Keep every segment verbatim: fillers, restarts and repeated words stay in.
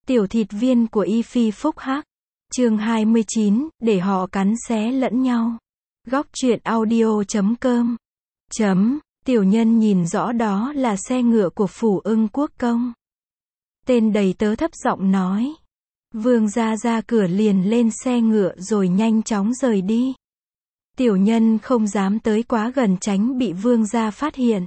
Tiểu thịt viên của Y Phi Phúc Hắc. Chương hai mươi chín, để họ cắn xé lẫn nhau. Góc truyện audio chấm com. Chấm, tiểu nhân nhìn rõ đó là xe ngựa của Phủ Ưng Quốc công. Tên đầy tớ thấp giọng nói. Vương gia ra cửa liền lên xe ngựa rồi nhanh chóng rời đi. Tiểu nhân không dám tới quá gần tránh bị vương gia phát hiện.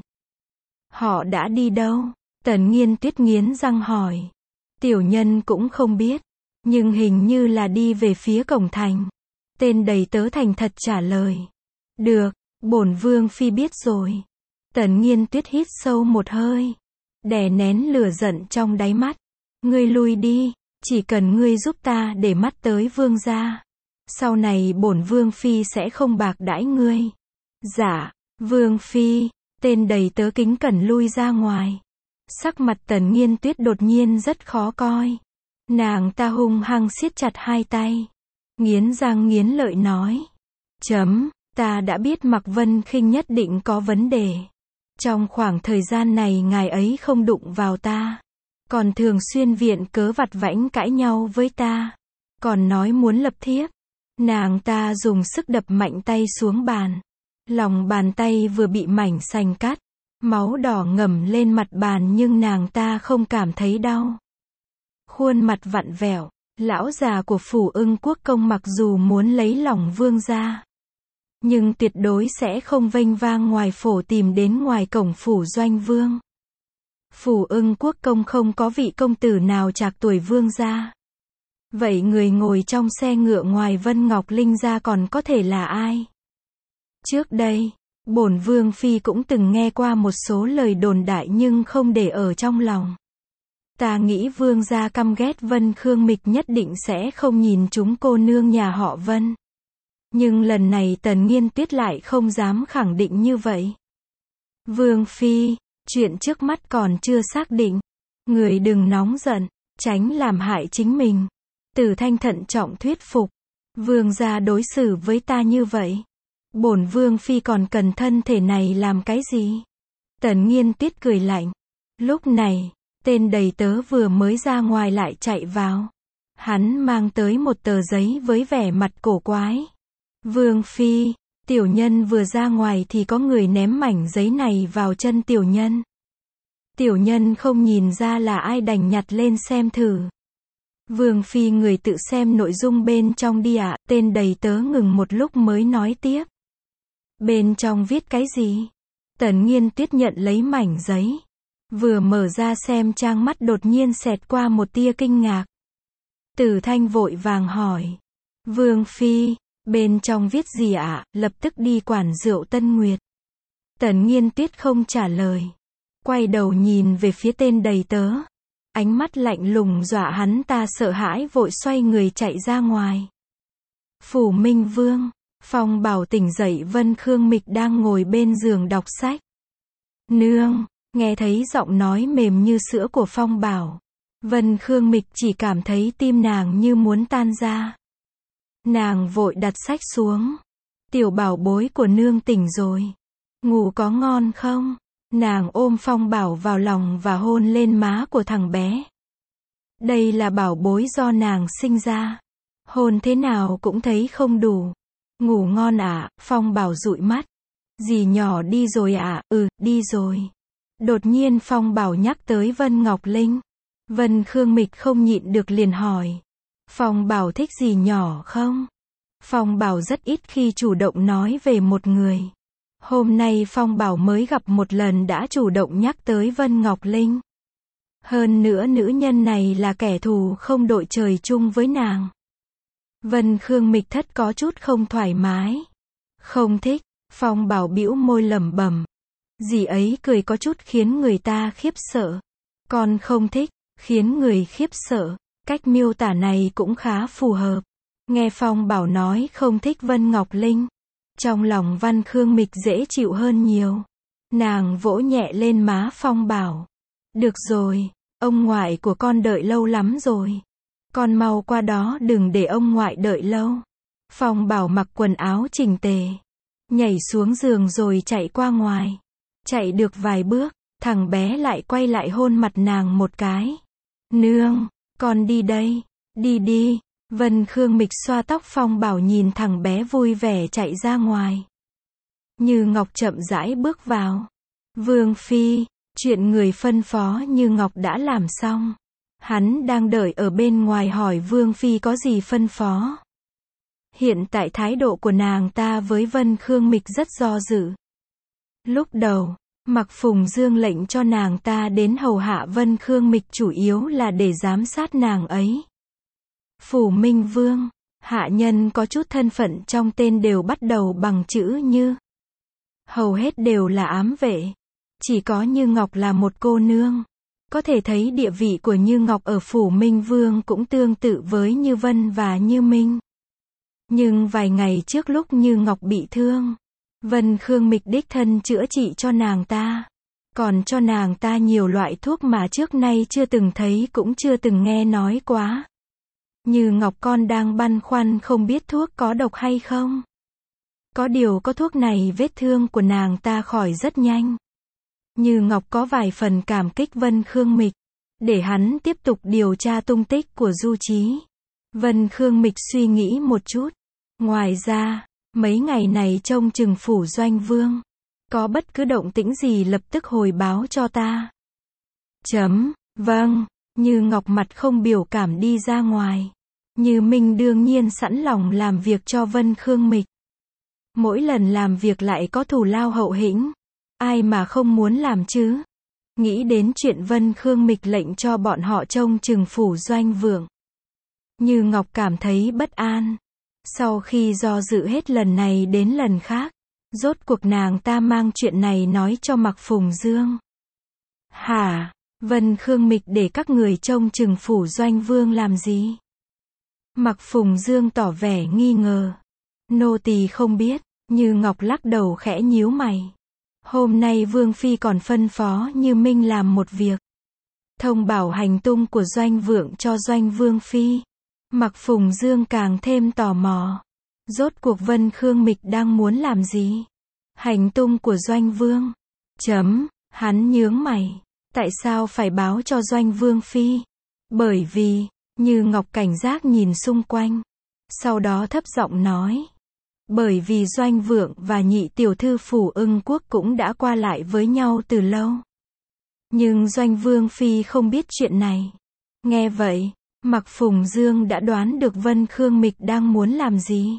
Họ đã đi đâu? Tần Nghiên Tuyết nghiến răng hỏi. Tiểu nhân cũng không biết, nhưng hình như là đi về phía cổng thành. Tên đầy tớ thành thật trả lời. Được, bổn vương phi biết rồi. Tần Nghiên Tuyết hít sâu một hơi, đè nén lửa giận trong đáy mắt. Ngươi lui đi, chỉ cần ngươi giúp ta để mắt tới vương gia. Sau này bổn vương phi sẽ không bạc đãi ngươi. Dạ, vương phi. Tên đầy tớ kính cẩn lui ra ngoài. Sắc mặt Tần Nghiên Tuyết đột nhiên rất khó coi. Nàng ta hung hăng siết chặt hai tay, nghiến răng nghiến lợi nói. Chấm, ta đã biết Mạc Vân Khinh nhất định có vấn đề. Trong khoảng thời gian này ngài ấy không đụng vào ta, còn thường xuyên viện cớ vặt vãnh cãi nhau với ta, còn nói muốn lập thiếp. Nàng ta dùng sức đập mạnh tay xuống bàn. Lòng bàn tay vừa bị mảnh sành cắt, máu đỏ ngầm lên mặt bàn nhưng nàng ta không cảm thấy đau. Khuôn mặt vặn vẹo, lão già của Phủ Ưng Quốc công mặc dù muốn lấy lòng vương gia, nhưng tuyệt đối sẽ không vênh vang ngoài phổ tìm đến ngoài cổng phủ doanh vương. Phủ Ưng Quốc công không có vị công tử nào trạc tuổi vương gia. Vậy người ngồi trong xe ngựa ngoài Vân Ngọc Linh ra còn có thể là ai? Trước đây, bổn vương phi cũng từng nghe qua một số lời đồn đại nhưng không để ở trong lòng. Ta nghĩ vương gia căm ghét Vân Khương Mịch nhất định sẽ không nhìn chúng cô nương nhà họ Vân. Nhưng lần này Tần Nghiên Tuyết lại không dám khẳng định như vậy. Vương phi, chuyện trước mắt còn chưa xác định. Người đừng nóng giận, tránh làm hại chính mình. Tử Thanh thận trọng thuyết phục. Vương gia đối xử với ta như vậy, bổn vương phi còn cần thân thể này làm cái gì? Tần Nghiên Tuyết cười lạnh. Lúc này, tên đầy tớ vừa mới ra ngoài lại chạy vào. Hắn mang tới một tờ giấy với vẻ mặt cổ quái. Vương phi, tiểu nhân vừa ra ngoài thì có người ném mảnh giấy này vào chân tiểu nhân. Tiểu nhân không nhìn ra là ai đành nhặt lên xem thử. Vương phi người tự xem nội dung bên trong đi ạ. Tên đầy tớ ngừng một lúc mới nói tiếp. Bên trong viết cái gì? Tần Nghiên Tuyết nhận lấy mảnh giấy, vừa mở ra xem trang mắt đột nhiên xẹt qua một tia kinh ngạc. Tử Thanh vội vàng hỏi. Vương phi, bên trong viết gì ạ? Lập tức đi quản rượu Tân Nguyệt. Tần Nghiên Tuyết không trả lời, quay đầu nhìn về phía tên đầy tớ. Ánh mắt lạnh lùng dọa hắn ta sợ hãi vội xoay người chạy ra ngoài. Phủ Minh Vương. Phong Bảo tỉnh dậy Vân Khương Mịch đang ngồi bên giường đọc sách. Nương, nghe thấy giọng nói mềm như sữa của Phong Bảo. Vân Khương Mịch chỉ cảm thấy tim nàng như muốn tan ra. Nàng vội đặt sách xuống. Tiểu bảo bối của nương tỉnh rồi. Ngủ có ngon không? Nàng ôm Phong Bảo vào lòng và hôn lên má của thằng bé. Đây là bảo bối do nàng sinh ra. Hôn thế nào cũng thấy không đủ. Ngủ ngon ạ, à? Phong Bảo dụi mắt. Dì nhỏ đi rồi ạ, à? Ừ, đi rồi. Đột nhiên Phong Bảo nhắc tới Vân Ngọc Linh. Vân Khương Mịch không nhịn được liền hỏi. Phong Bảo thích dì nhỏ không? Phong Bảo rất ít khi chủ động nói về một người. Hôm nay Phong Bảo mới gặp một lần đã chủ động nhắc tới Vân Ngọc Linh. Hơn nữa nữ nhân này là kẻ thù không đội trời chung với nàng. Vân Khương Mịch thất có chút không thoải mái. Không thích. Phong Bảo bĩu môi lẩm bẩm. Dì ấy cười có chút khiến người ta khiếp sợ. Còn không thích, khiến người khiếp sợ. Cách miêu tả này cũng khá phù hợp. Nghe Phong Bảo nói không thích Vân Ngọc Linh, trong lòng Vân Khương Mịch dễ chịu hơn nhiều. Nàng vỗ nhẹ lên má Phong Bảo. Được rồi, ông ngoại của con đợi lâu lắm rồi. Con mau qua đó đừng để ông ngoại đợi lâu. Phong Bảo mặc quần áo chỉnh tề, nhảy xuống giường rồi chạy qua ngoài. Chạy được vài bước, thằng bé lại quay lại hôn mặt nàng một cái. Nương, con đi đây, đi đi. Vân Khương Mịch xoa tóc Phong Bảo nhìn thằng bé vui vẻ chạy ra ngoài. Như Ngọc chậm rãi bước vào. Vương Phi, chuyện người phân phó Như Ngọc đã làm xong. Hắn đang đợi ở bên ngoài hỏi Vương Phi có gì phân phó. Hiện tại thái độ của nàng ta với Vân Khương Mịch rất do dự. Lúc đầu, Mạc Phùng Dương lệnh cho nàng ta đến hầu hạ Vân Khương Mịch chủ yếu là để giám sát nàng ấy. Phủ Minh Vương, hạ nhân có chút thân phận trong tên đều bắt đầu bằng chữ Như. Hầu hết đều là ám vệ. Chỉ có Như Ngọc là một cô nương. Có thể thấy địa vị của Như Ngọc ở Phủ Minh Vương cũng tương tự với Như Vân và Như Minh. Nhưng vài ngày trước lúc Như Ngọc bị thương, Vân Khương Mịch đích thân chữa trị cho nàng ta. Còn cho nàng ta nhiều loại thuốc mà trước nay chưa từng thấy cũng chưa từng nghe nói quá. Như Ngọc con đang băn khoăn không biết thuốc có độc hay không. Có điều có thuốc này vết thương của nàng ta khỏi rất nhanh. Như Ngọc có vài phần cảm kích Vân Khương Mịch, để hắn tiếp tục điều tra tung tích của Du Chí. Vân Khương Mịch suy nghĩ một chút. Ngoài ra, mấy ngày này trông chừng phủ Doanh Vương. Có bất cứ động tĩnh gì lập tức hồi báo cho ta. Chấm, vâng. Như Ngọc mặt không biểu cảm đi ra ngoài. Như Minh đương nhiên sẵn lòng làm việc cho Vân Khương Mịch. Mỗi lần làm việc lại có thù lao hậu hĩnh. Ai mà không muốn làm chứ? Nghĩ đến chuyện Vân Khương Mịch lệnh cho bọn họ trông chừng phủ Doanh Vương. Như Ngọc cảm thấy bất an. Sau khi do dự hết lần này đến lần khác, rốt cuộc nàng ta mang chuyện này nói cho Mạc Phùng Dương. Hả? Vân Khương Mịch để các người trông chừng phủ Doanh Vương làm gì? Mạc Phùng Dương tỏ vẻ nghi ngờ. Nô tỳ không biết. Như Ngọc lắc đầu khẽ nhíu mày. Hôm nay Vương Phi còn phân phó Như Minh làm một việc. Thông báo hành tung của Doanh Vượng cho Doanh Vương Phi. Mạc Phùng Dương càng thêm tò mò. Rốt cuộc Vân Khương Mịch đang muốn làm gì? Hành tung của Doanh Vương. Chấm, hắn nhướng mày. Tại sao phải báo cho Doanh Vương Phi? Bởi vì, Như Ngọc cảnh giác nhìn xung quanh. Sau đó thấp giọng nói. Bởi vì Doanh Vượng và nhị tiểu thư Phủ Ưng Quốc cũng đã qua lại với nhau từ lâu. Nhưng Doanh Vương Phi không biết chuyện này. Nghe vậy, Mạc Phùng Dương đã đoán được Vân Khương Mịch đang muốn làm gì.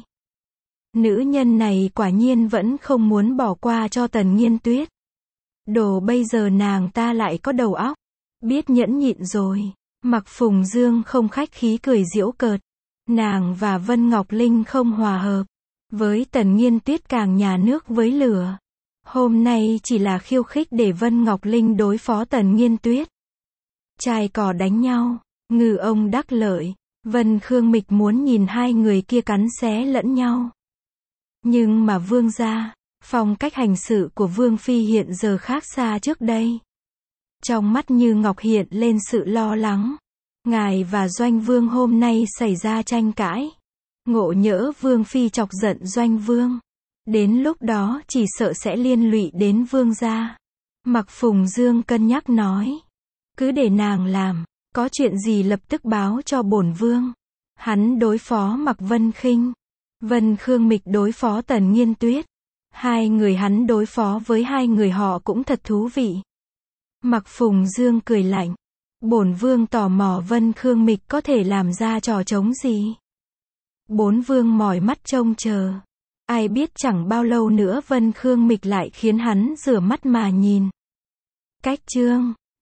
Nữ nhân này quả nhiên vẫn không muốn bỏ qua cho Tần Nghiên Tuyết. Đồ bây giờ nàng ta lại có đầu óc. Biết nhẫn nhịn rồi. Mạc Phùng Dương không khách khí cười giễu cợt. Nàng và Vân Ngọc Linh không hòa hợp. Với Tần Nghiên Tuyết càng nhà nước với lửa. Hôm nay chỉ là khiêu khích để Vân Ngọc Linh đối phó Tần Nghiên Tuyết. Trai cò đánh nhau, ngư ông đắc lợi. Vân Khương Mịch muốn nhìn hai người kia cắn xé lẫn nhau. Nhưng mà Vương gia, phong cách hành sự của Vương Phi hiện giờ khác xa trước đây. Trong mắt Như Ngọc hiện lên sự lo lắng. Ngài và Doanh Vương hôm nay xảy ra tranh cãi. Ngộ nhỡ Vương Phi chọc giận Doanh Vương. Đến lúc đó chỉ sợ sẽ liên lụy đến Vương gia. Mạc Phùng Dương cân nhắc nói. Cứ để nàng làm. Có chuyện gì lập tức báo cho bổn Vương. Hắn đối phó Mạc Vân Khinh. Vân Khương Mịch đối phó Tần Nghiên Tuyết. Hai người hắn đối phó với hai người họ cũng thật thú vị. Mạc Phùng Dương cười lạnh. Bổn Vương tò mò Vân Khương Mịch có thể làm ra trò trống gì. Bốn vương mỏi mắt trông chờ. Ai biết chẳng bao lâu nữa Vân Khương Mịch lại khiến hắn rửa mắt mà nhìn. Cách chương